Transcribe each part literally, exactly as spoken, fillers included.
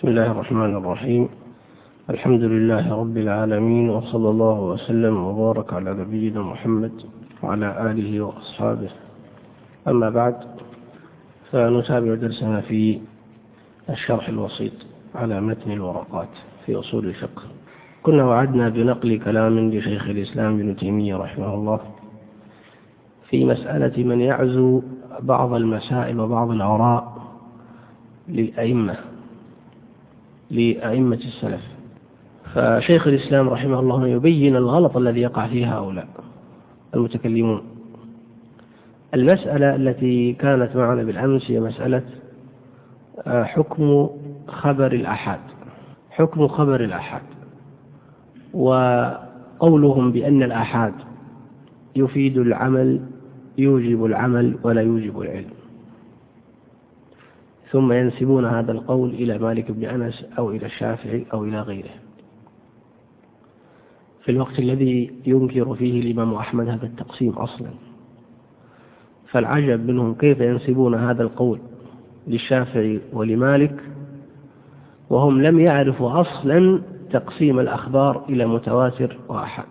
بسم الله الرحمن الرحيم. الحمد لله رب العالمين، وصلى الله وسلم وبارك على نبينا محمد وعلى آله وأصحابه. أما بعد، فنتابع درسنا في الشرح الوسيط على متن الورقات في أصول الفقه. كنا وعدنا بنقل كلام لشيخ الإسلام ابن تيمية رحمه الله في مسألة من يعزو بعض المسائل وبعض الآراء للأئمة لأئمة السلف. فشيخ الإسلام رحمه الله يبين الغلط الذي يقع فيه هؤلاء المتكلمون. المسألة التي كانت معنا بالأمس هي مسألة حكم خبر الأحاد حكم خبر الأحاد وقولهم بأن الأحاد يفيد العمل يوجب العمل ولا يوجب العلم، ثم ينسبون هذا القول إلى مالك بن أنس أو إلى الشافعي أو إلى غيره، في الوقت الذي ينكر فيه الإمام أحمد هذا التقسيم أصلا. فالعجب منهم كيف ينسبون هذا القول للشافعي ولمالك وهم لم يعرفوا أصلا تقسيم الأخبار إلى متواتر وأحاد.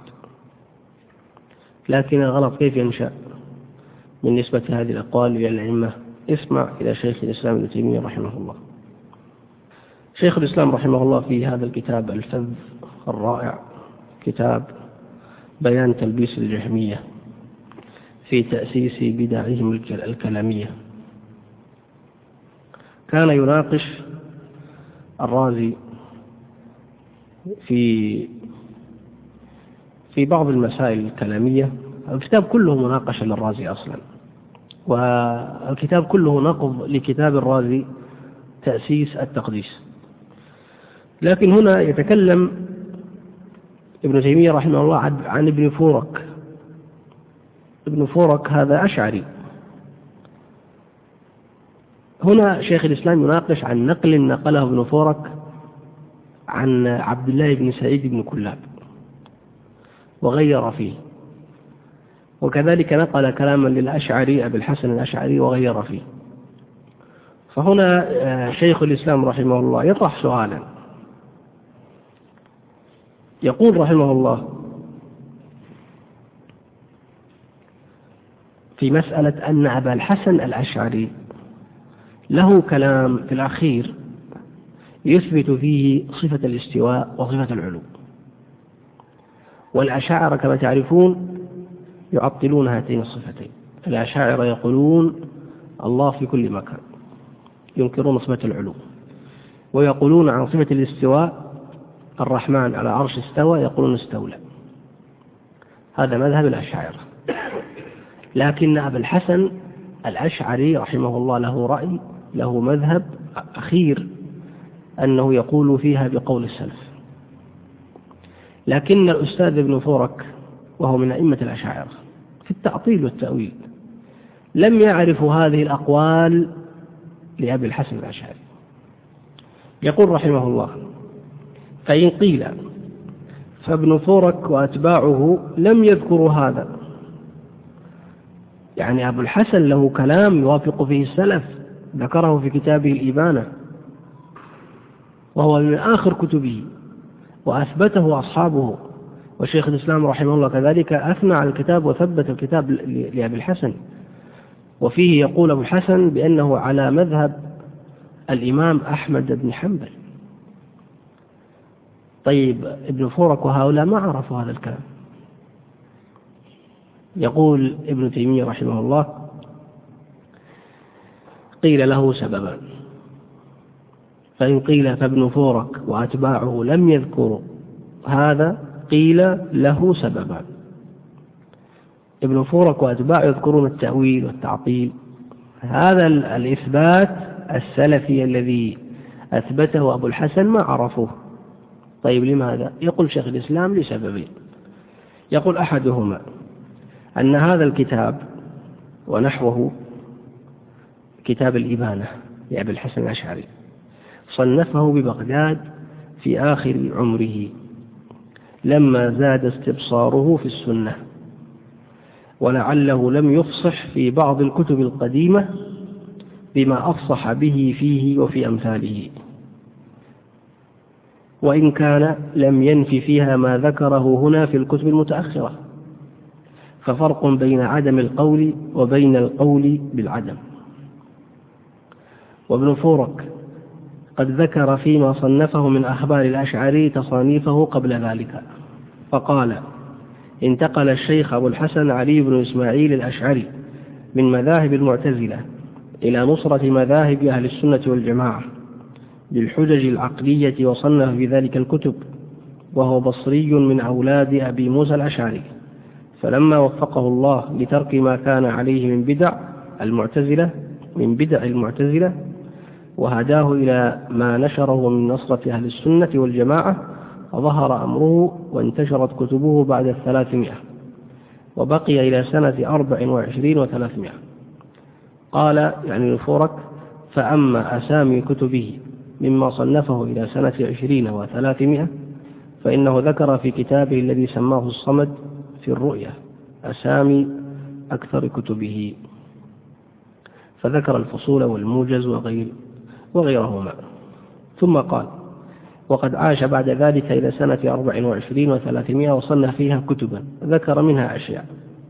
لكن الغلط كيف ينشأ من نسبة هذه الأقوال إلى الأئمة؟ اسمع إلى شيخ الإسلام ابن تيمية رحمه الله. شيخ الإسلام رحمه الله في هذا الكتاب الفذ الرائع، كتاب بيان تلبيس الجهمية في تأسيس بدعهم الكلامية، كان يناقش الرازي في في بعض المسائل الكلامية. الكتاب كله مناقشة للرازي أصلا، والكتاب كله نقض لكتاب الرازي تأسيس التقديس. لكن هنا يتكلم ابن تيمية رحمه الله عن ابن فورك. ابن فورك هذا أشعري. هنا شيخ الإسلام يناقش عن نقل نقله ابن فورك عن عبد الله بن سعيد بن كلاب وغير فيه، وكذلك نقل كلاما للأشعري أبي الحسن الأشعري وغير فيه. فهنا شيخ الإسلام رحمه الله يطرح سؤالا، يقول رحمه الله في مسألة أن أبا الحسن الأشعري له كلام في الأخير يثبت فيه صفة الاستواء وصفة العلو، والأشاعرة كما تعرفون يعطلون هاتين الصفتين. الأشاعرة يقولون الله في كل مكان، ينكرون صفة العلو، ويقولون عن صفة الاستواء الرحمن على عرش استوى، يقولون استولى. هذا مذهب الأشاعرة. لكن أبا الحسن الأشعري رحمه الله له رأي، له مذهب أخير أنه يقول فيها بقول السلف. لكن الأستاذ ابن فورك وهو من أئمة الأشاعرة في التعطيل والتأويل لم يعرفوا هذه الأقوال لأبي الحسن الأشعري. يقول رحمه الله: فإن قيل فابن فورك وأتباعه لم يذكروا هذا، يعني أبو الحسن له كلام يوافق فيه السلف، ذكره في كتابه الإبانة وهو من آخر كتبه، وأثبته أصحابه، وشيخ الإسلام رحمه الله كذلك أثنى على الكتاب وثبت الكتاب لأبي الحسن، وفيه يقول أبو الحسن بأنه على مذهب الإمام أحمد بن حنبل. طيب ابن فورك وهؤلاء ما عرفوا هذا الكلام. يقول ابن تيمية رحمه الله: قيل له سببان. فإن قيل فابن فورك وأتباعه لم يذكروا هذا، قيل له سببان. ابن فورك وأتباعه يذكرون التأويل والتعطيل، هذا الإثبات السلفي الذي أثبته أبو الحسن ما عرفوه. طيب لماذا؟ يقول شيخ الإسلام لسببين. يقول أحدهما أن هذا الكتاب ونحوه كتاب الإبانة لأبي الحسن الأشعري صنفه ببغداد في آخر عمره لما زاد استبصاره في السنة، ولعله لم يفصح في بعض الكتب القديمة بما أفصح به فيه وفي أمثاله. وإن كان لم ينفي فيها ما ذكره هنا في الكتب المتأخرة، ففرق بين عدم القول وبين القول بالعدم. وابن فورك قد ذكر فيما صنفه من أخبار الأشعري تصانيفه قبل ذلك، فقال: انتقل الشيخ أبو الحسن علي بن إسماعيل الأشعري من مذاهب المعتزلة إلى نصرة مذاهب أهل السنة والجماعة بالحجج العقلية، وصنف في ذلك الكتب، وهو بصري من أولاد أبي موسى الأشعري. فلما وفقه الله لترك ما كان عليه من بدع المعتزلة من بدع المعتزلة وهداه إلى ما نشره من نصرة أهل السنة والجماعة، وظهر أمره وانتشرت كتبه بعد الثلاثمائة، وبقي إلى سنة أربع وعشرين وثلاثمائة. قال يعني الفورك: فأما أسامي كتبه مما صنفه إلى سنة عشرين وثلاثمائة فإنه ذكر في كتابه الذي سماه الصمد في الرؤية أسامي أكثر كتبه، فذكر الفصول والموجز وغير وغيرهما. ثم قال: وقد عاش بعد ذلك إلى سنة أربع وعشرين وثلاثمائة وصنف فيها كتبا ذكر منها أشياء.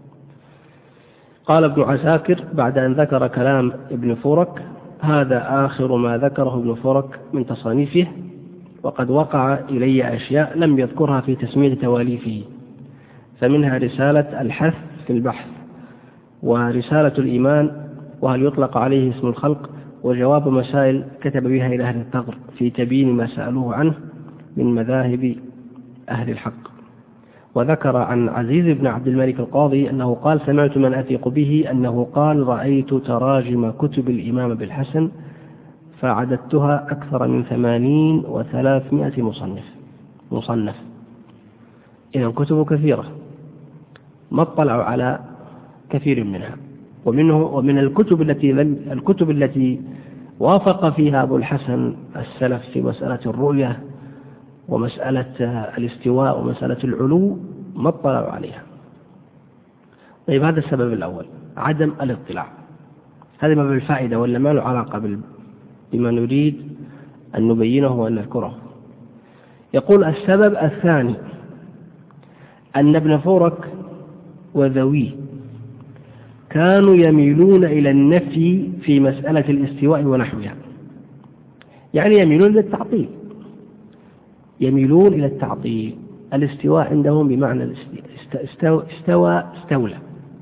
قال ابن عساكر بعد أن ذكر كلام ابن فورك: هذا آخر ما ذكره ابن فورك من تصانيفه، وقد وقع إلي أشياء لم يذكرها في تسمية تواليفه، فمنها رسالة الحث في البحث، ورسالة الإيمان وهل يطلق عليه اسم الخلق، وجواب مسائل كتب بها إلى أهل الثغر في تبيين ما سألوه عنه من مذاهب أهل الحق. وذكر عن عزيز بن عبد الملك القاضي أنه قال: سمعت من أثق به أنه قال: رأيت تراجم كتب الإمام بالحسن فعددتها أكثر من ثمانين وثلاثمائة مصنف مصنف إذن كتب كثيرة، ما اطلعوا على كثير منها. ومنه ومن الكتب التي الكتب التي وافق فيها أبو الحسن السلف في مسألة الرؤية ومسألة الاستواء ومسألة العلو ما اطلعوا عليها. طيب، هذا السبب الأول، عدم الاطلاع. هذا ما بالفائدة ولا ما له علاقة بما نريد أن نبينه وأن نذكره. يقول: السبب الثاني أن ابن فورك وذويه كانوا يميلون إلى النفي في مسألة الاستواء ونحوها، يعني يميلون إلى التعطيل يميلون إلى التعطيل الاستواء عندهم بمعنى استوى استوى استولى.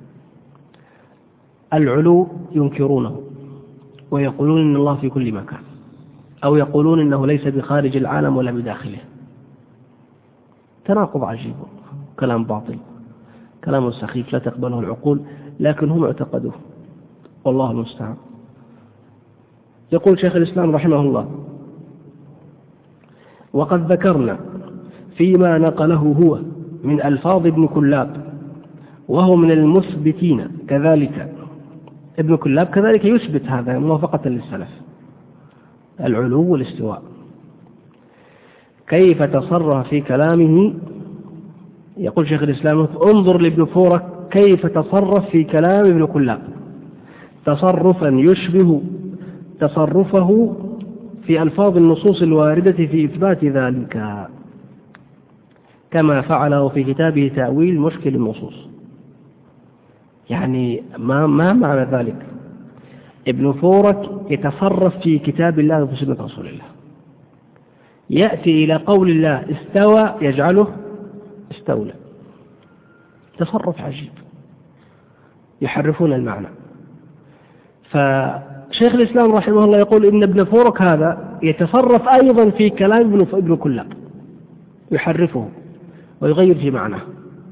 العلو ينكرونه ويقولون إن الله في كل مكان، أو يقولون إنه ليس بخارج العالم ولا بداخله. تناقض عجيب، كلام باطل، كلام سخيف لا تقبله العقول، لكن هم اعتقدوه، والله المستعان. يقول شيخ الإسلام رحمه الله: وقد ذكرنا فيما نقله هو من ألفاظ ابن كلاب، وهو من المثبتين كذلك. ابن كلاب كذلك يثبت هذا موافقة للسلف، العلو والاستواء. كيف تصرف في كلامه؟ يقول شيخ الإسلام: انظر لابن فورك كيف تصرف في كلام ابن كلاب تصرفا يشبه تصرفه في ألفاظ النصوص الواردة في إثبات ذلك، كما فعله في كتابه تأويل مشكل النصوص. يعني ما ما معنى ذلك؟ ابن فورك يتصرف في كتاب الله وفي سنة رسول الله، يأتي إلى قول الله استوى يجعله استولى. تصرف عجيب، يحرفون المعنى. فشيخ الإسلام رحمه الله يقول إن ابن فورك هذا يتصرف أيضا في كلام ابن كلاب، يحرفه ويغير في معناه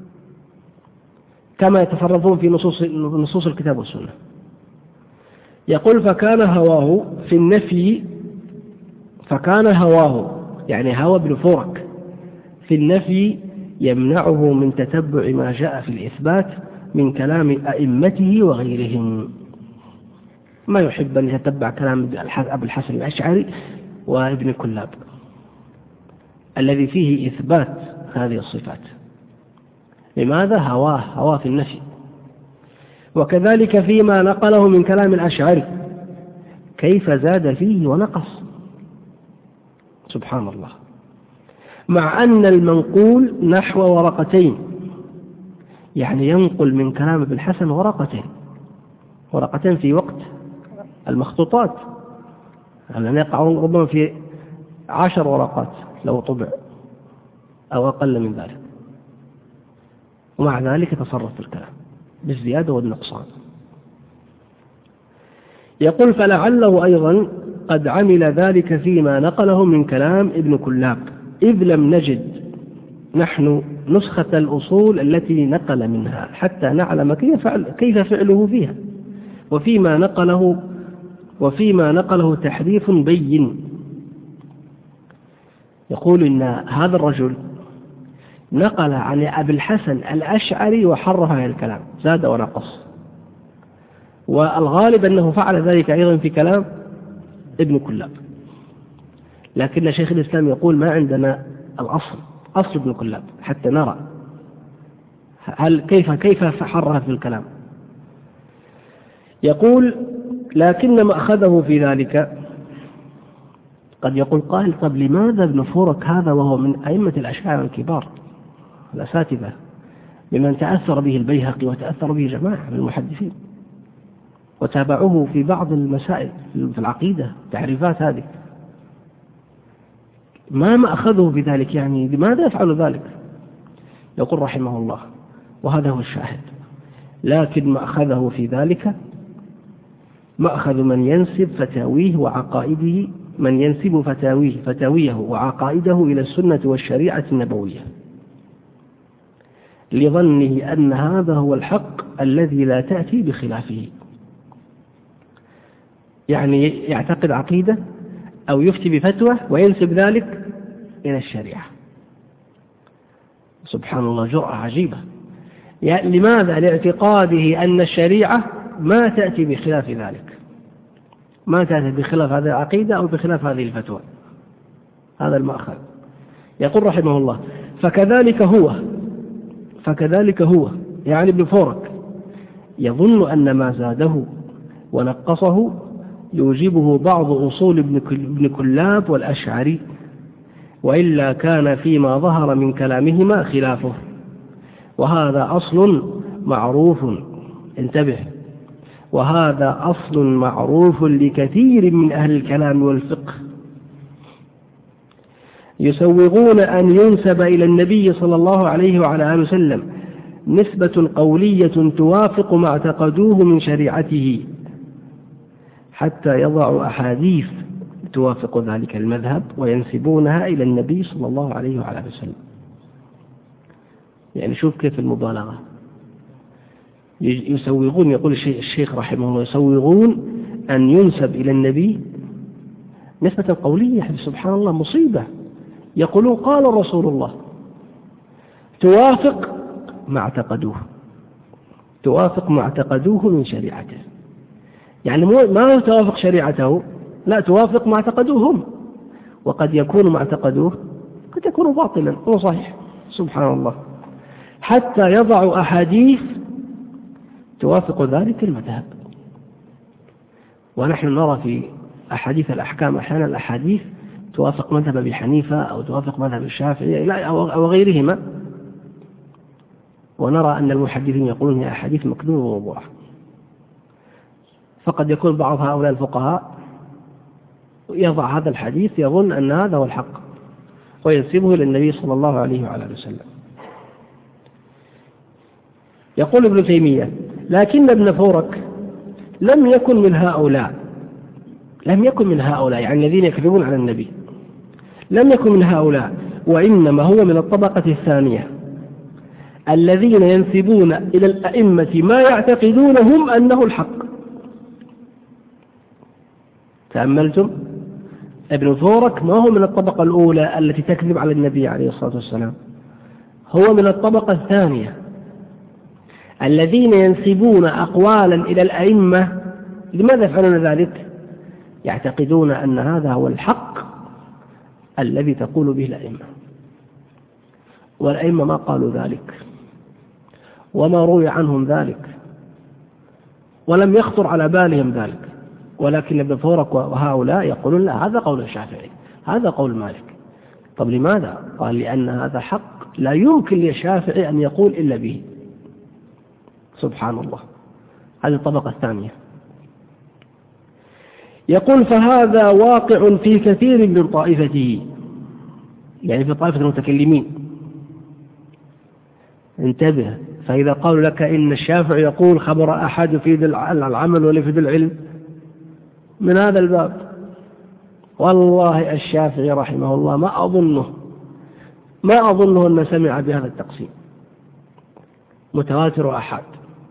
كما يتصرفون في نصوص نصوص الكتاب والسنة. يقول: فكان هواه في النفي فكان هواه يعني هوى ابن فورك في النفي يمنعه من تتبع ما جاء في الإثبات من كلام أئمته وغيرهم. ما يحب أن يتبع كلام أبو الحسن الأشعري وابن كلاب الذي فيه إثبات هذه الصفات. لماذا؟ هواه هواه في النفي. وكذلك فيما نقله من كلام الأشعري كيف زاد فيه ونقص، سبحان الله. مع أن المنقول نحو ورقتين، يعني ينقل من كلام ابن الحسن ورقتين ورقتين في وقت المخطوطات، يعني يقع ربما في عشر ورقات لو طبع أو أقل من ذلك، ومع ذلك تصرف في الكلام بالزيادة والنقصان. يقول فلعله أيضا قد عمل ذلك فيما نقله من كلام ابن كلاب، إذ لم نجد نحن نسخة الأصول التي نقل منها حتى نعلم كيف فعل كيف فعله فيها، وفيما نقله وفيما نقله تحريف بين. يقول إن هذا الرجل نقل عن أبي الحسن الأشعري وحرف هذا الكلام، زاد ونقص، والغالب أنه فعل ذلك أيضا في كلام ابن كلاب، لكن شيخ الإسلام يقول ما عندنا الأصل أصل ابن كلاب حتى نرى هل كيف كيف حرف في الكلام. يقول لكن ما أخذه في ذلك، قد يقول قائل طب لماذا ابن فورك هذا وهو من أئمة الأشاعرة الكبار الأساتذة بمن تأثر به البيهقي وتأثر به جماعة من المحدثين وتابعوه في بعض المسائل في العقيدة تعريفات هذه، ما ما أخذه بذلك، يعني لماذا يفعل ذلك؟ يقول رحمه الله وهذا هو الشاهد، لكن ما أخذه في ذلك مأخذ من ينسب فتاويه وعقائده من ينسب فتاويه فتاويه وعقائده إلى السنة والشريعة النبوية، لظنه أن هذا هو الحق الذي لا تأتي بخلافه. يعني يعتقد عقيدة أو يفتي بفتوى وينسب ذلك إلى الشريعة. سبحان الله، جرأة عجيبة. يعني لماذا؟ لاعتقاده أن الشريعة ما تأتي بخلاف ذلك، ما تأتي بخلاف هذه العقيدة أو بخلاف هذه الفتوى. هذا المأخذ. يقول رحمه الله فكذلك هو فكذلك هو يعني ابن فورك يظن أن ما زاده ونقصه يوجبه بعض أصول ابن كلاب والأشعري، وإلا كان فيما ظهر من كلامهما خلافه، وهذا أصل معروف. انتبه، وهذا أصل معروف لكثير من أهل الكلام والفقه، يسوغون أن ينسب إلى النبي صلى الله عليه وعلى آله وسلم نسبة قولية توافق ما اعتقدوه من شريعته، حتى يضعوا أحاديث توافق ذلك المذهب وينسبونها إلى النبي صلى الله عليه وعلى آله وسلم. يعني شوف كيف المبالغة. يسوغون، يقول الشيخ رحمه الله، يسوغون أن ينسب إلى النبي نسبة قولية. سبحان الله، مصيبة. يقولون قال رسول الله توافق ما اعتقدوه توافق ما اعتقدوه من شريعته، يعني ما توافق شريعته، لا، توافق ما اعتقدوهم، وقد يكون ما اعتقدوه قد يكون باطلا هو صحيح. سبحان الله، حتى يضعوا أحاديث توافق ذلك المذهب. ونحن نرى في أحاديث الأحكام أحيانا الأحاديث توافق مذهب أبي حنيفة أو توافق مذهب الشافعي أو غيرهما، ونرى أن المحدثين يقولون هي أحاديث مكذوبة وموضوعة. فقد يكون بعض هؤلاء الفقهاء يضع هذا الحديث يظن أن هذا هو الحق وينسبه للنبي صلى الله عليه وعلى آله وسلم. يقول ابن تيمية لكن ابن فورك لم يكن من هؤلاء لم يكن من هؤلاء يعني الذين يكذبون على النبي، لم يكن من هؤلاء، وإنما هو من الطبقة الثانية الذين ينسبون إلى الأئمة ما يعتقدون هم أنه الحق. تأملتم؟ ابن فورك ما هو من الطبقة الأولى التي تكذب على النبي عليه الصلاة والسلام، هو من الطبقة الثانية الذين ينسبون أقوالا إلى الأئمة. لماذا يفعلون ذلك؟ يعتقدون أن هذا هو الحق الذي تقول به الأئمة، والأئمة ما قالوا ذلك وما روي عنهم ذلك ولم يخطر على بالهم ذلك، ولكن ابن فورك وهؤلاء يقولون لا، هذا قول الشافعي، هذا قول مالك، طب لماذا؟ قال لأن هذا حق لا يمكن للشافعي أن يقول إلا به. سبحان الله. هذه الطبقة الثانية. يقول فهذا واقع في كثير من طائفته، يعني في طائفة المتكلمين. انتبه، فإذا قالوا لك إن الشافعي يقول خبر أحد يفيد العمل ولا يفيد العلم من هذا الباب، والله الشافعي رحمه الله ما أظنه ما أظنه أن سمع بهذا التقسيم متواتر وأحد.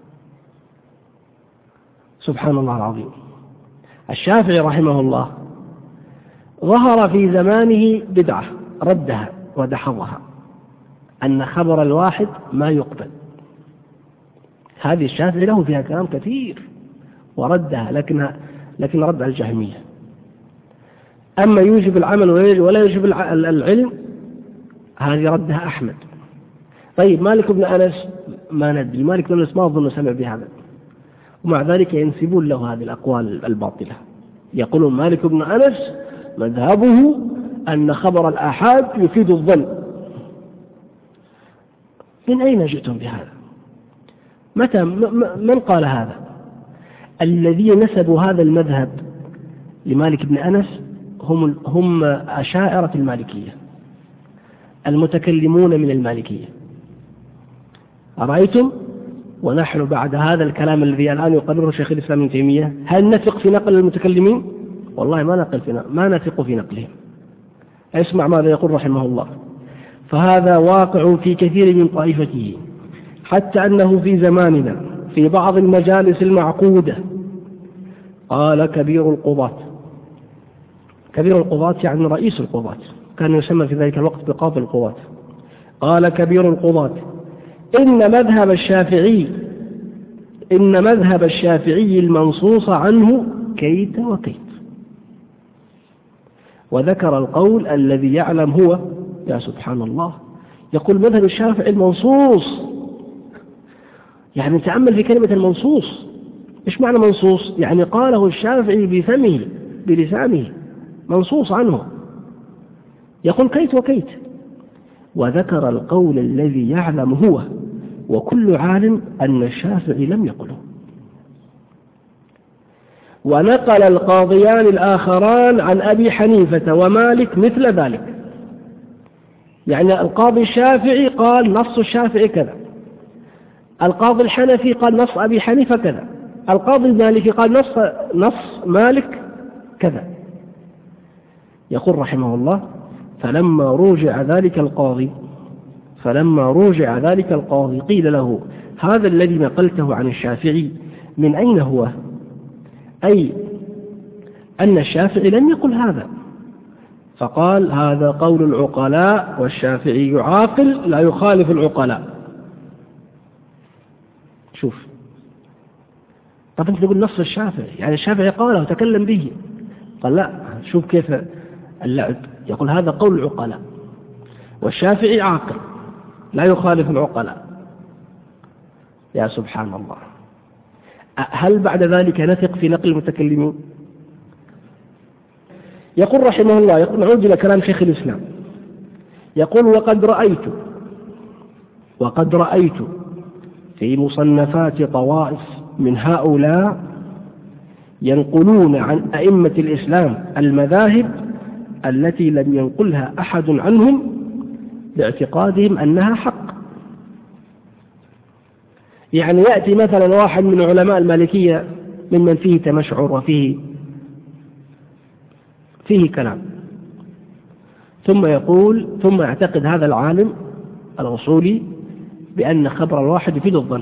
سبحان الله العظيم. الشافعي رحمه الله ظهر في زمانه بدعة ردها ودحضها، أن خبر الواحد ما يقبل. هذه الشافعي له فيها كلام كثير وردها، لكنها لكن رد على الجهمية. أما يوجب العمل ولا يوجب العلم، هذه ردها أحمد. طيب مالك بن أنس ما ندري، مالك بن أنس ما أظن سمع بهذا، ومع ذلك ينسبون له هذه الأقوال الباطلة. يقولون مالك بن أنس مذهبه أن خبر الآحاد يفيد الظن. من أين جئتم بهذا؟ متى من قال هذا؟ الذين نسبوا هذا المذهب لمالك بن أنس هم هم أشاعرة المالكية المتكلمون من المالكية. أرأيتم؟ ونحن بعد هذا الكلام الذي الآن يقرره شيخ الإسلام ابن تيمية هل نثق في نقل المتكلمين؟ والله ما نقل في ما نثق في نقلهم. اسمع ماذا يقول رحمه الله: فهذا واقع في كثير من طائفته، حتى أنه في زماننا في بعض المجالس المعقودة قال كبير القضاة. كبير القضاة يعني رئيس القضاة، كان يسمى في ذلك الوقت بقاضي القضاة. قال كبير القضاة: إن مذهب الشافعي إن مذهب الشافعي المنصوص عنه كيت وكيت. وذكر القول الذي يعلم هو. يا سبحان الله، يقول مذهب الشافعي المنصوص، يعني تأمل في كلمة المنصوص. إيش معنى منصوص؟ يعني قاله الشافعي بفمه بلسانه، منصوص عنه. يقول كيت وكيت. وذكر القول الذي يعلم هو وكل عالم أن الشافعي لم يقله. ونقل القاضيان الآخران عن أبي حنيفة ومالك مثل ذلك. يعني القاضي الشافعي قال نص الشافعي كذا، القاضي الحنفي قال نص أبي حنيفة كذا، القاضي المالكي قال نص نص مالك كذا. يقول رحمه الله: فلما روجع ذلك القاضي فلما روجع ذلك القاضي قيل له: هذا الذي نقلته عن الشافعي من أين هو؟ أي أن الشافعي لم يقل هذا. فقال: هذا قول العقلاء، والشافعي عاقل لا يخالف العقلاء. شوف، طب أنت تقول نص الشافعي، يعني الشافعي قاله وتكلم به. قال لا، شوف كيف اللعب. يقول هذا قول العقلاء، والشافعي عاقل لا يخالف العقلاء. يا سبحان الله. هل بعد ذلك نثق في نقل المتكلمين؟ يقول رحمه الله، يقول نعود إلى كلام شيخ الإسلام، يقول: وقد رأيت وقد رأيت في مصنفات طوائف من هؤلاء ينقلون عن أئمة الإسلام المذاهب التي لم ينقلها أحد عنهم باعتقادهم أنها حق. يعني يأتي مثلا واحد من علماء المالكية ممن فيه تمشعر وفيه فيه كلام، ثم يقول ثم يعتقد هذا العالم الأصولي بأن خبر الواحد يفيد الظن،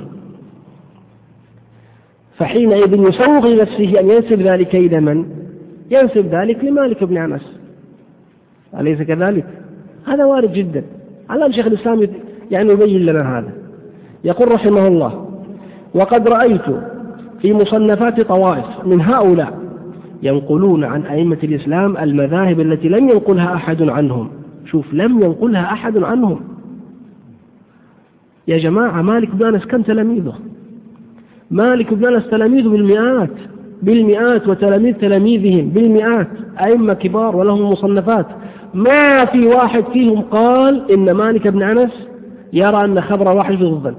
فحينئذ يسوغ لنفسه أن ينسب ذلك إلى من؟ ينسب ذلك لمالك بن أنس، أليس كذلك؟ هذا وارد جدا. الآن شيخ الإسلام يعني يبين لنا هذا. يقول رحمه الله: وقد رأيت في مصنفات طوائف من هؤلاء ينقلون عن أئمة الإسلام المذاهب التي لم ينقلها أحد عنهم. شوف، لم ينقلها أحد عنهم. يا جماعة، مالك بن أنس كم تلاميذه؟ مالك بن أنس تلاميذه بالمئات بالمئات وتلاميذ تلاميذهم بالمئات، أئمة كبار ولهم مصنفات، ما في واحد فيهم قال إن مالك بن أنس يرى أن خبر واحد في الظن،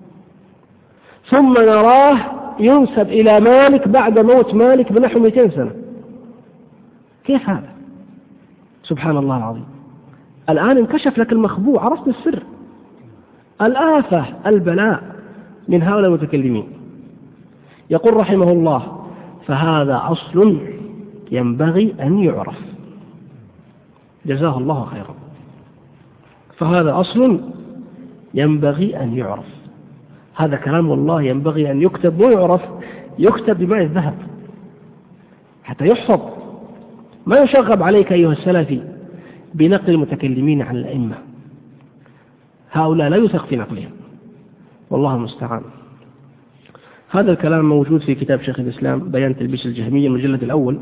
ثم نراه ينسب إلى مالك بعد موت مالك بنحو مئتين سنة. كيف هذا؟ سبحان الله العظيم. الآن انكشف لك المخبوء، عرفت السر. الآفة البلاء من هؤلاء المتكلمين. يقول رحمه الله: فهذا أصل ينبغي أن يعرف. جزاه الله خيرا. فهذا أصل ينبغي أن يعرف. هذا كلام والله ينبغي أن يكتب ويعرف، يكتب بماء الذهب حتى يحفظ. ما يشغب عليك أيها السلفي بنقل المتكلمين عن الأئمة، هؤلاء لا يثق في نقلهم، والله المستعان. هذا الكلام موجود في كتاب شيخ الإسلام بيان تلبيس الجهمية المجلد الأول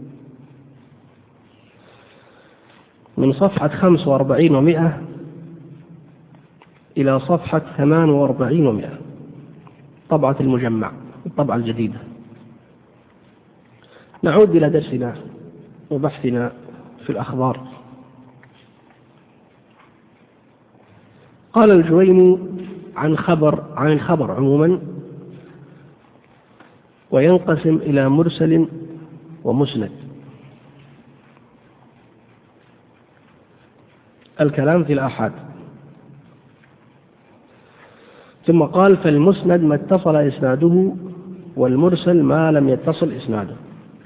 من صفحة خمس وأربعين ومئة إلى صفحة ثمان وأربعين ومئة، طبعة المجمع، الطبعة الجديدة. نعود إلى درسنا وبحثنا في الأخبار. قال الجويني عن خبر عن الخبر عموما: وينقسم إلى مرسل ومسند. الكلام في الآحاد. ثم قال: فالمسند ما اتصل إسناده، والمرسل ما لم يتصل إسناده.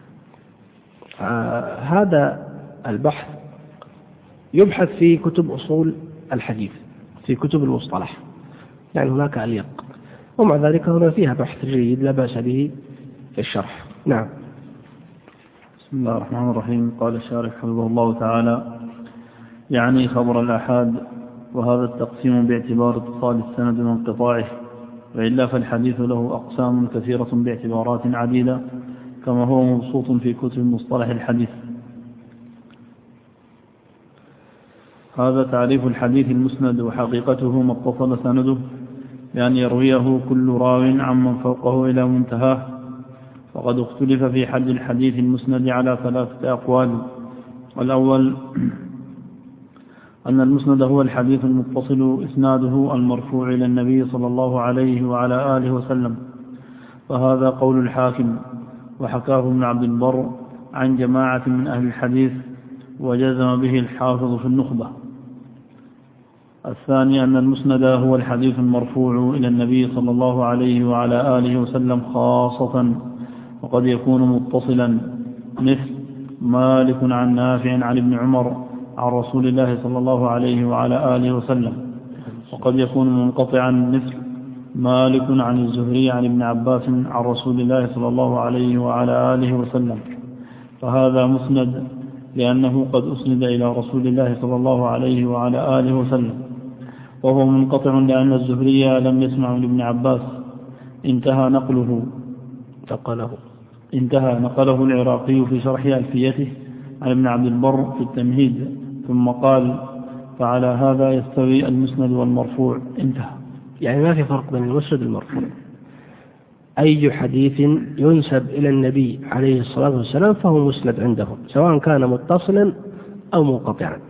آه هذا البحث يبحث في كتب أصول الحديث، في كتب المصطلح، يعني هناك أليق، ومع ذلك هنا فيها بحث جيد لا بأس به في الشرح. نعم. بسم الله الرحمن الرحيم. قال الشارح حفظه الله تعالى: يعني خبر الآحاد، وهذا التقسيم باعتبار اتصال السند وانقطاعه، وإلا فالحديث له أقسام كثيرة باعتبارات عديدة، كما هو مبسوط في كتب مصطلح الحديث. هذا تعريف الحديث المسند، وحقيقته ما اتصل سنده بأن يرويه كل راو عمن فوقه إلى منتهاه. وقد اختلف في حد الحديث المسند على ثلاثة أقوال. الأول أن المسند هو الحديث المتصل إسناده المرفوع إلى النبي صلى الله عليه وعلى آله وسلم، فهذا قول الحاكم، وحكاه ابن عبد البر عن جماعة من أهل الحديث، وجزم به الحافظ في النخبة. الثاني أن المسند هو الحديث المرفوع إلى النبي صلى الله عليه وعلى آله وسلم خاصة، وقد يكون متصلا، مثل مالك عن نافع عن ابن عمر عن رسول الله صلى الله عليه وعلى آله وسلم، وقد يكون منقطعا، مثل مالك عن الزهري عن ابن عباس عن رسول الله صلى الله عليه وعلى آله وسلم، فهذا مسند لأنه قد أسند إلى رسول الله صلى الله عليه وعلى آله وسلم. وهو منقطع لأن الزهري لم يسمع من ابن عباس، انتهى نقله نقله انتهى نقله العراقي في شرح ألفيته عن ابن عبد البر في التمهيد، ثم قال: فعلى هذا يستوي المسند والمرفوع. انتهى. يعني ما في فرق بين المسند والمرفوع. أي حديث ينسب إلى النبي عليه الصلاة والسلام فهو مسند عندهم، سواء كان متصلا أو منقطعا.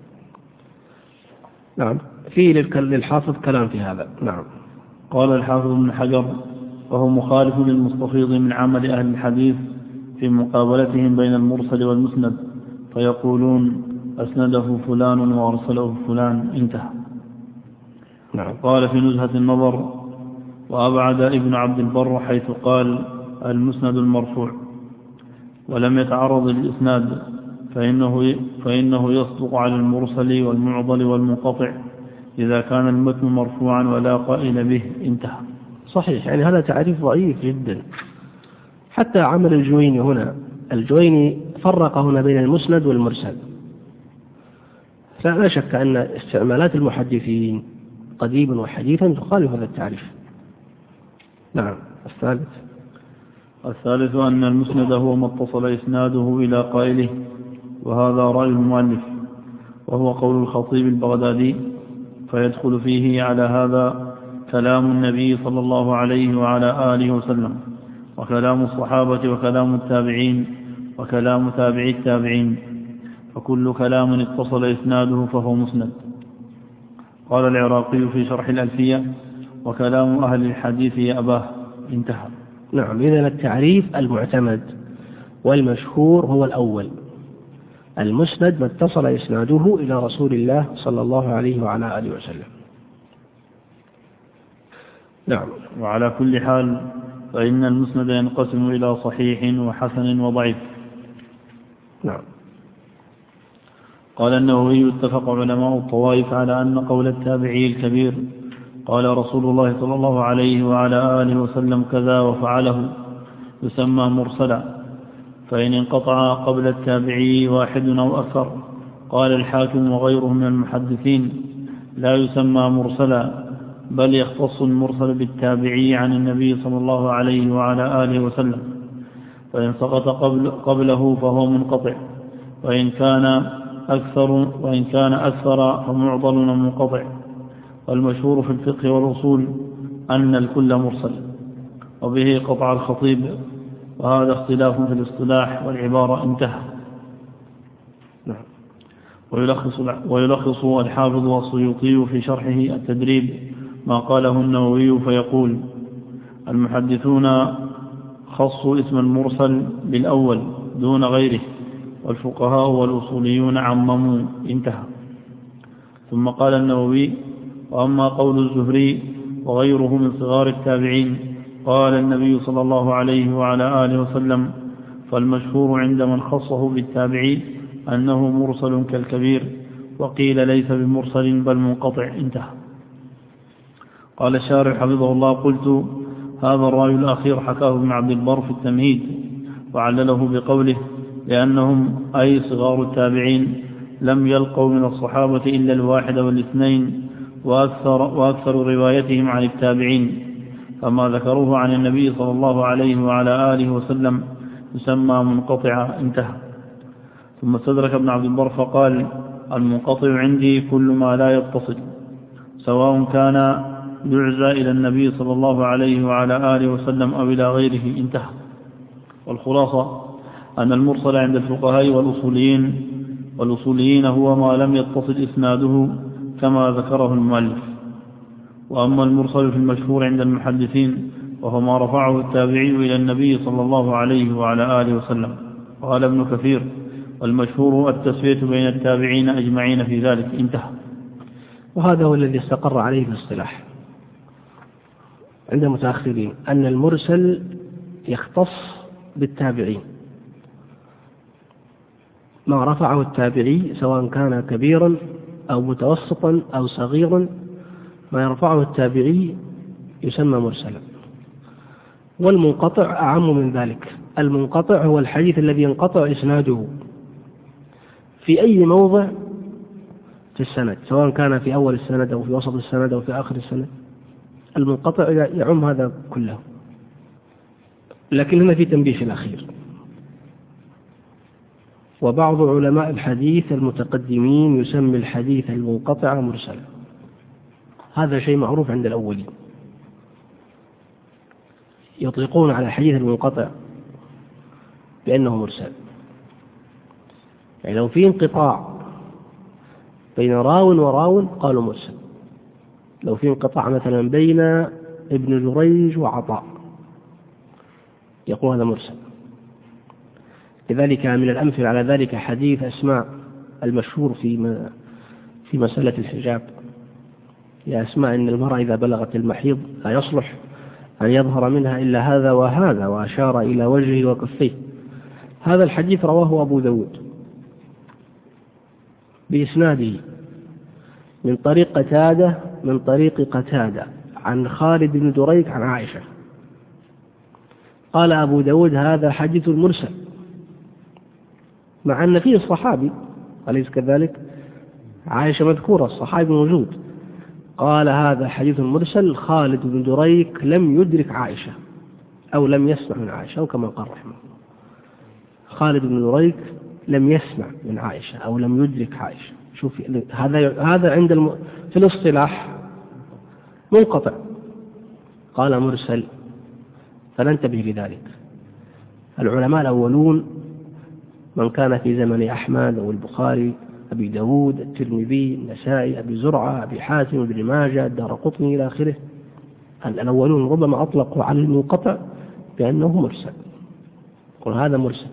نعم. في للحافظ كلام في هذا. نعم. قال الحافظ ابن حجر: وهو مخالف للمستفيض من عمل أهل الحديث في مقابلتهم بين المرسل والمسند، فيقولون أسنده فلان وأرسله فلان. انتهى. نعم. قال في نزهة النظر: وأبعد ابن عبد البر حيث قال المسند المرفوع، ولم يتعرض للإسناد، فإنه, فإنه يصدق على المرسل والمعضل والمنقطع إذا كان المتن مرفوعا ولا قائل به. انتهى. صحيح. يعني هذا تعريف ضعيف جدا. حتى عمل الجويني هنا، الجويني فرق هنا بين المسند والمرسل. فلا شك أن استعمالات المحدثين قديما وحديثا تخالف هذا التعريف. نعم. الثالث الثالث أن المسند هو ما اتصل إسناده إلى قائله، وهذا رأي المؤلف، وهو قول الخطيب البغدادي، فيدخل فيه على هذا كلام النبي صلى الله عليه وعلى آله وسلم، وكلام الصحابة، وكلام التابعين، وكلام تابعي التابعين. فكل كلام اتصل إسناده فهو مسند. قال العراقي في شرح الألفية: وكلام أهل الحديث يأباه. انتهى. نعم. إذن التعريف المعتمد والمشهور هو الأول، المسند ما اتصل إسناده إلى رسول الله صلى الله عليه وعلى آله وسلم. نعم. وعلى كل حال فإن المسند ينقسم إلى صحيح وحسن وضعيف. نعم. قال النووي: اتفق علماء الطوائف على أن قول التابعي الكبير قال رسول الله صلى الله عليه وعلى آله وسلم كذا وفعله يسمى مرسلا، فإن انقطع قبل التابعي واحد أو أكثر. قال الحاكم وغيره من المحدثين: لا يسمى مرسلا، بل يختص المرسل بالتابعي عن النبي صلى الله عليه وعلى آله وسلم، فإن سقط قبل قبله فهو منقطع، وإن كان أكثر وإن كان أكثر فمعضل ومنقطع. والمشهور في الفقه والأصول أن الكل مرسل، وبه قطع الخطيب، وهذا اختلاف في الاصطلاح والعبارة. انتهى. ويلخص, ويلخص الحافظ والسيوطي في شرحه التدريب ما قاله النووي فيقول: المحدثون خصوا اسم المرسل بالأول دون غيره، والفقهاء والأصوليون عمموا. انتهى. ثم قال النووي: وأما قول الزهري وغيره من صغار التابعين قال النبي صلى الله عليه وعلى آله وسلم، فالمشهور عند من خصه بالتابعي أنه مرسل كالكبير، وقيل ليس بمرسل بل منقطع. انتهى. قال الشارح حفظه الله: قلت: هذا الرأي الأخير حكاه ابن عبد البر في التمهيد، وعلله بقوله: لأنهم أي صغار التابعين لم يلقوا من الصحابة إلا الواحد والاثنين، وأكثر, وأكثر روايتهم عن التابعين، فما ذكروه عن النبي صلى الله عليه وعلى آله وسلم يسمى منقطعا. انتهى. ثم استدرك ابن عبد البر فقال: المنقطع عندي كل ما لا يتصل، سواء كان يعزى إلى النبي صلى الله عليه وعلى آله وسلم أو إلى غيره. انتهى. والخلاصة أن المرسل عند الفقهاء والأصوليين والأصوليين هو ما لم يتصل إسناده كما ذكره المؤلف. وأما المرسل في المشهور عند المحدثين وهو ما رفعه التابعي إلى النبي صلى الله عليه وعلى آله وسلم. قال ابن كثير: والمشهور التسوية بين التابعين أجمعين في ذلك. انتهى. وهذا هو الذي استقر عليه الاصطلاح عند المتأخرين، أن المرسل يختص بالتابعين، ما رفعه التابعي سواء كان كبيرا أو متوسطا أو صغيرا، ما يرفعه التابعي يسمى مرسلا. والمنقطع أعم من ذلك، المنقطع هو الحديث الذي ينقطع إسناده في أي موضع في السند، سواء كان في أول السند أو في وسط السند أو في آخر السند، المنقطع يعم هذا كله. لكن هنا في تنبيه في الأخير: وبعض علماء الحديث المتقدمين يسمي الحديث المنقطع مرسلا. هذا شيء معروف عند الأولين، يطلقون على الحديث المنقطع بأنه مرسل. يعني لو في انقطاع بين راو وراو قالوا مرسل، لو في انقطاع مثلا بين ابن جريج وعطاء يقول هذا مرسل. لذلك من الأمثلة على ذلك حديث أسماء المشهور في في مسألة الحجاب: يا أسماء إن المرأة إذا بلغت المحيض لا يصلح أن يظهر منها إلا هذا وهذا، وأشار إلى وجهه وكفيه. هذا الحديث رواه أبو داود بإسناده من طريق قتادة من طريق قتادة عن خالد بن دريك عن عائشة. قال أبو داود: هذا حديث مرسل، مع أن فيه الصحابي، أليس كذلك؟ عائشة مذكورة، الصحابي موجود. قال: هذا حديث مرسل، خالد بن دريك لم يدرك عائشة أو لم يسمع من عائشة، أو كما قال رحمه الله، خالد بن دريك لم يسمع من عائشة أو لم يدرك عائشة. شوف هذا هذا عند الم... في الاصطلاح منقطع. قال مرسل، فننتبه لذلك. العلماء الأولون من كان في زمن أحمد أو البخاري، أبي داود، الترمذي، النسائي، أبي زرعة، أبي حاتم، ابن ماجه، الدارقطني إلى آخره. الأولون ربما أطلقوا على المنقطع بأنه مرسل، وهذا مرسل،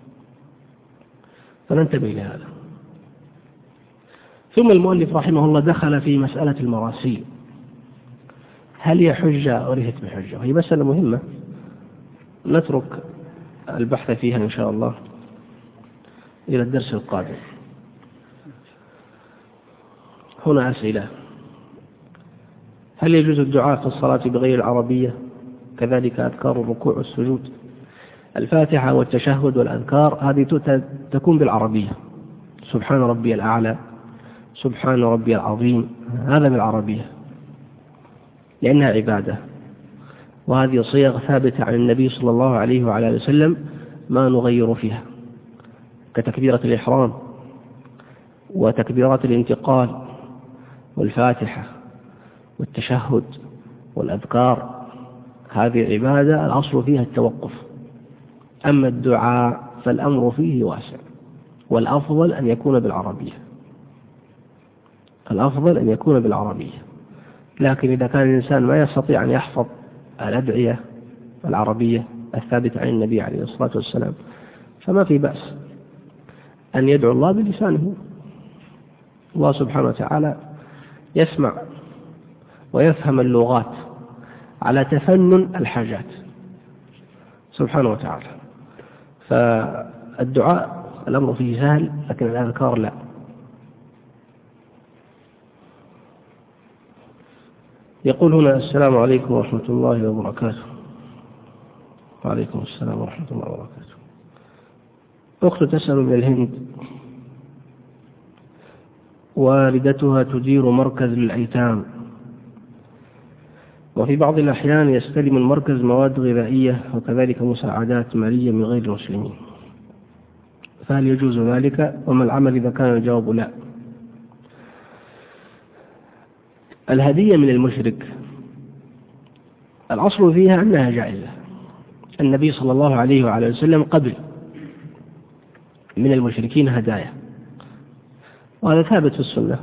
فننتبه لهذا. ثم المؤلف رحمه الله دخل في مسألة المراسيل، هل هي حجة أو ليست بحجة؟ وهي مسألة مهمة نترك البحث فيها إن شاء الله إلى الدرس القادم. هنا أسئلة: هل يجوز الدعاء في الصلاة بغير العربية؟ كذلك أذكار الركوع والسجود، الفاتحة والتشهد والأذكار هذه تكون بالعربية، سبحان ربي الأعلى، سبحان ربي العظيم، هذا بالعربية لأنها عبادة، وهذه صيغ ثابتة عن النبي صلى الله عليه وعلى آله وسلم ما نغير فيها، كتكبيرة الإحرام وتكبيرات الانتقال والفاتحة والتشهد والأذكار، هذه عبادة الأصل فيها التوقف. أما الدعاء فالأمر فيه واسع، والأفضل أن يكون بالعربية، الأفضل أن يكون بالعربية. لكن إذا كان الإنسان ما يستطيع أن يحفظ الأدعية العربية الثابتة عن النبي عليه الصلاة والسلام فما في بأس أن يدعو الله بلسانه. الله سبحانه وتعالى يسمع ويفهم اللغات على تفنن الحاجات سبحانه وتعالى. فالدعاء الأمر فيه سهل، لكن الأذكار لا. يقول هنا: السلام عليكم ورحمة الله وبركاته. وعليكم السلام ورحمة الله وبركاته. أخت تسأل من الهند، والدتها تدير مركز للأيتام، وفي بعض الأحيان يستلم المركز مواد غذائية وكذلك مساعدات مالية من غير المسلمين، فهل يجوز ذلك؟ وما العمل إذا كان الجواب لا؟ الهدية من المشرك الأصل فيها أنها جائزة. النبي صلى الله عليه وعلى وسلم قبل من المشركين هدايا، وهذا ثابت في السنة،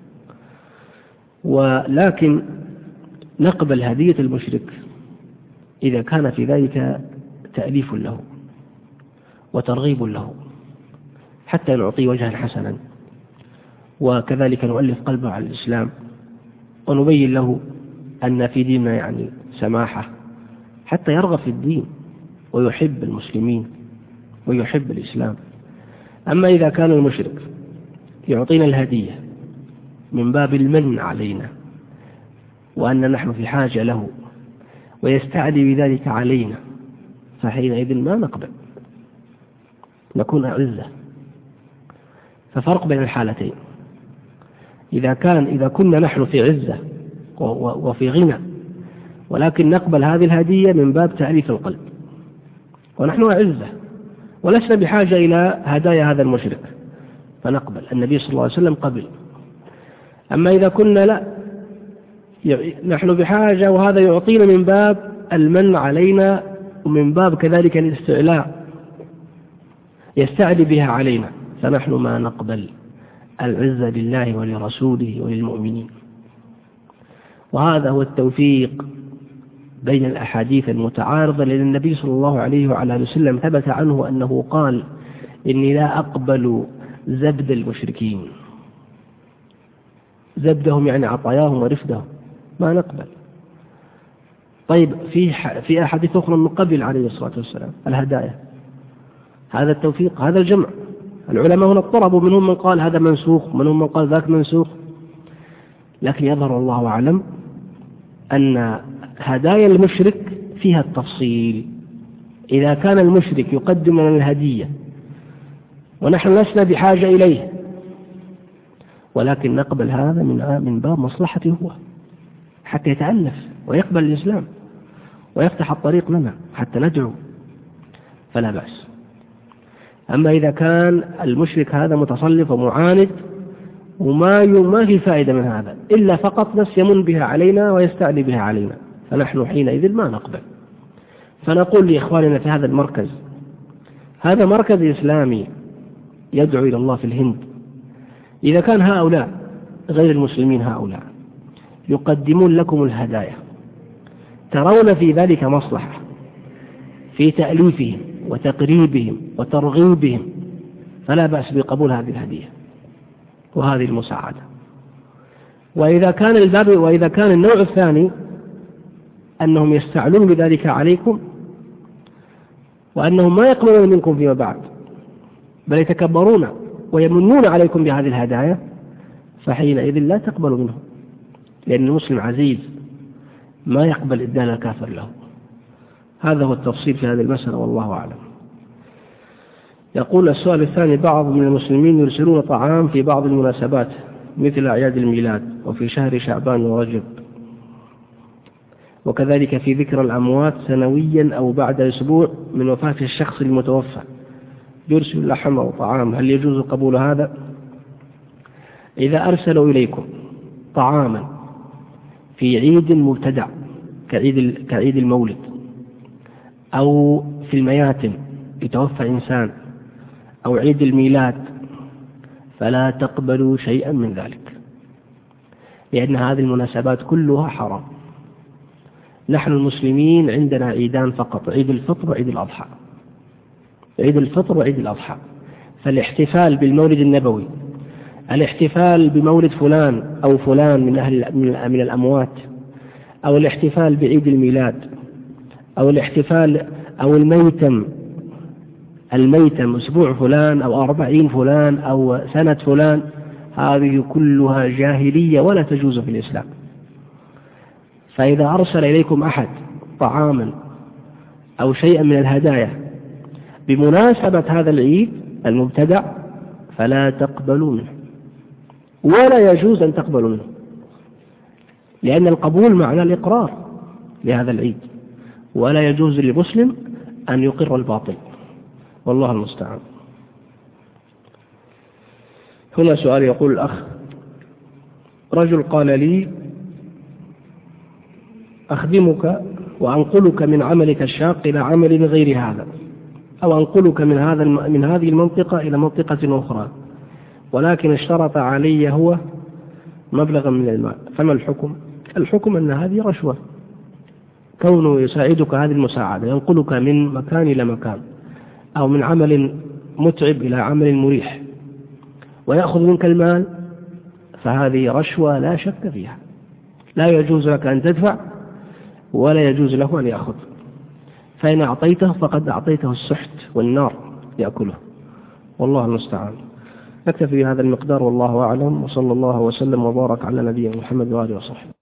ولكن نقبل هدية المشرك إذا كان في ذلك تأليف له وترغيب له حتى نعطيه وجها حسنا، وكذلك نؤلف قلبه على الإسلام، ونبين له أن في ديننا يعني سماحة حتى يرغب في الدين ويحب المسلمين ويحب الإسلام. أما إذا كان المشرك يعطينا الهدية من باب المن علينا وأن نحن في حاجة له ويستعدي بذلك علينا، فحينئذ ما نقبل، نكون أعزة. ففرق بين الحالتين: إذا كان إذا كنا نحن في عزة وفي غنى ولكن نقبل هذه الهدية من باب تأليف القلب، ونحن أعزة ولسنا بحاجة إلى هدايا هذا المشرك، فنقبل. النبي صلى الله عليه وسلم قبل. أما إذا كنا لا، نحن بحاجة وهذا يعطينا من باب المن علينا ومن باب كذلك الاستعلاء يستعلي بها علينا، فنحن ما نقبل. العزة لله ولرسوله وللمؤمنين. وهذا هو التوفيق بين الأحاديث المتعارضة، لأن النبي صلى الله عليه وعلى آله وسلم ثبت عنه أنه قال: إني لا أقبل زبد المشركين. زبدهم يعني عطاياهم ورفدهم، ما نقبل. طيب في في أحاديث أخرى من قبل عليه الصلاة والسلام الهدايا. هذا التوفيق، هذا الجمع. العلماء هنا اضطربوا، منهم من قال هذا منسوخ، منهم من قال ذاك منسوخ، لكن يظهر الله أعلم أن هدايا المشرك فيها التفصيل. إذا كان المشرك يقدم لنا الهدية ونحن لسنا بحاجة إليه ولكن نقبل هذا من من باب مصلحته هو، حتى يتألف ويقبل الإسلام ويفتح الطريق لنا حتى ندعو، فلا بأس. أما إذا كان المشرك هذا متصلف ومعاند وما ما في فائدة من هذا إلا فقط بس يمن بها علينا ويستعلي بها علينا، فنحن حينئذ ما نقبل. فنقول لإخواننا في هذا المركز: هذا مركز إسلامي يدعو إلى الله في الهند، إذا كان هؤلاء غير المسلمين هؤلاء يقدمون لكم الهدايا ترون في ذلك مصلحة في تأليفهم وتقريبهم وترغيبهم، فلا بأس بقبول هذه الهدية وهذه المساعدة. وإذا كان الباب وإذا كان النوع الثاني أنهم يستعلون بذلك عليكم وأنهم ما يقبلون منكم فيما بعد بل يتكبرون ويمنون عليكم بهذه الهدايا، فحينئذ لا تقبلوا منهم، لأن المسلم عزيز ما يقبل إدان الكافر له. هذا هو التفصيل في هذه المسألة والله أعلم. يقول السؤال الثاني: بعض من المسلمين يرسلون طعام في بعض المناسبات مثل أعياد الميلاد وفي شهر شعبان ورجب، وكذلك في ذكرى الأموات سنويا أو بعد أسبوع من وفاة الشخص المتوفى يرسل لحم أو طعام، هل يجوز قبول هذا؟ إذا أرسلوا إليكم طعاما في عيد مبتدع كعيد كعيد المولد أو في المياتم يتوفى إنسان أو عيد الميلاد فلا تقبلوا شيئا من ذلك، لأن هذه المناسبات كلها حرام. نحن المسلمين عندنا عيدان فقط، عيد الفطر وعيد الأضحى، عيد الفطر وعيد الأضحى. فالاحتفال بالمولد النبوي، الاحتفال بمولد فلان أو فلان من أهل من الأموات، أو الاحتفال بعيد الميلاد، أو الاحتفال أو الميتم الميتم أسبوع فلان أو أربعين فلان أو سنة فلان، هذه كلها جاهلية ولا تجوز في الإسلام. فإذا أرسل إليكم أحد طعاما أو شيئا من الهدايا بمناسبة هذا العيد المبتدع فلا تقبلوا منه ولا يجوز أن تقبلوا منه، لأن القبول معنى الإقرار لهذا العيد، ولا يجوز للمسلم أن يقر الباطل، والله المستعان. هنا سؤال يقول الأخ: رجل قال لي أخدمك وأنقلك من عملك الشاق إلى عمل غير هذا، أو أنقلك من هذا من هذه المنطقة إلى منطقة أخرى، ولكن اشترط علي هو مبلغا من المال، فما الحكم؟ الحكم أن هذه رشوة، كونه يساعدك هذه المساعدة، ينقلك من مكان إلى مكان أو من عمل متعب إلى عمل مريح ويأخذ منك المال، فهذه رشوة لا شك فيها، لا يجوز لك أن تدفع ولا يجوز له أن يأخذ، فإن أعطيته فقد أعطيته السحت والنار يأكله، والله المستعان. نكتفي بهذا المقدار والله أعلم، وصلى الله وسلم وبارك على نبينا محمد وآله وصحبه.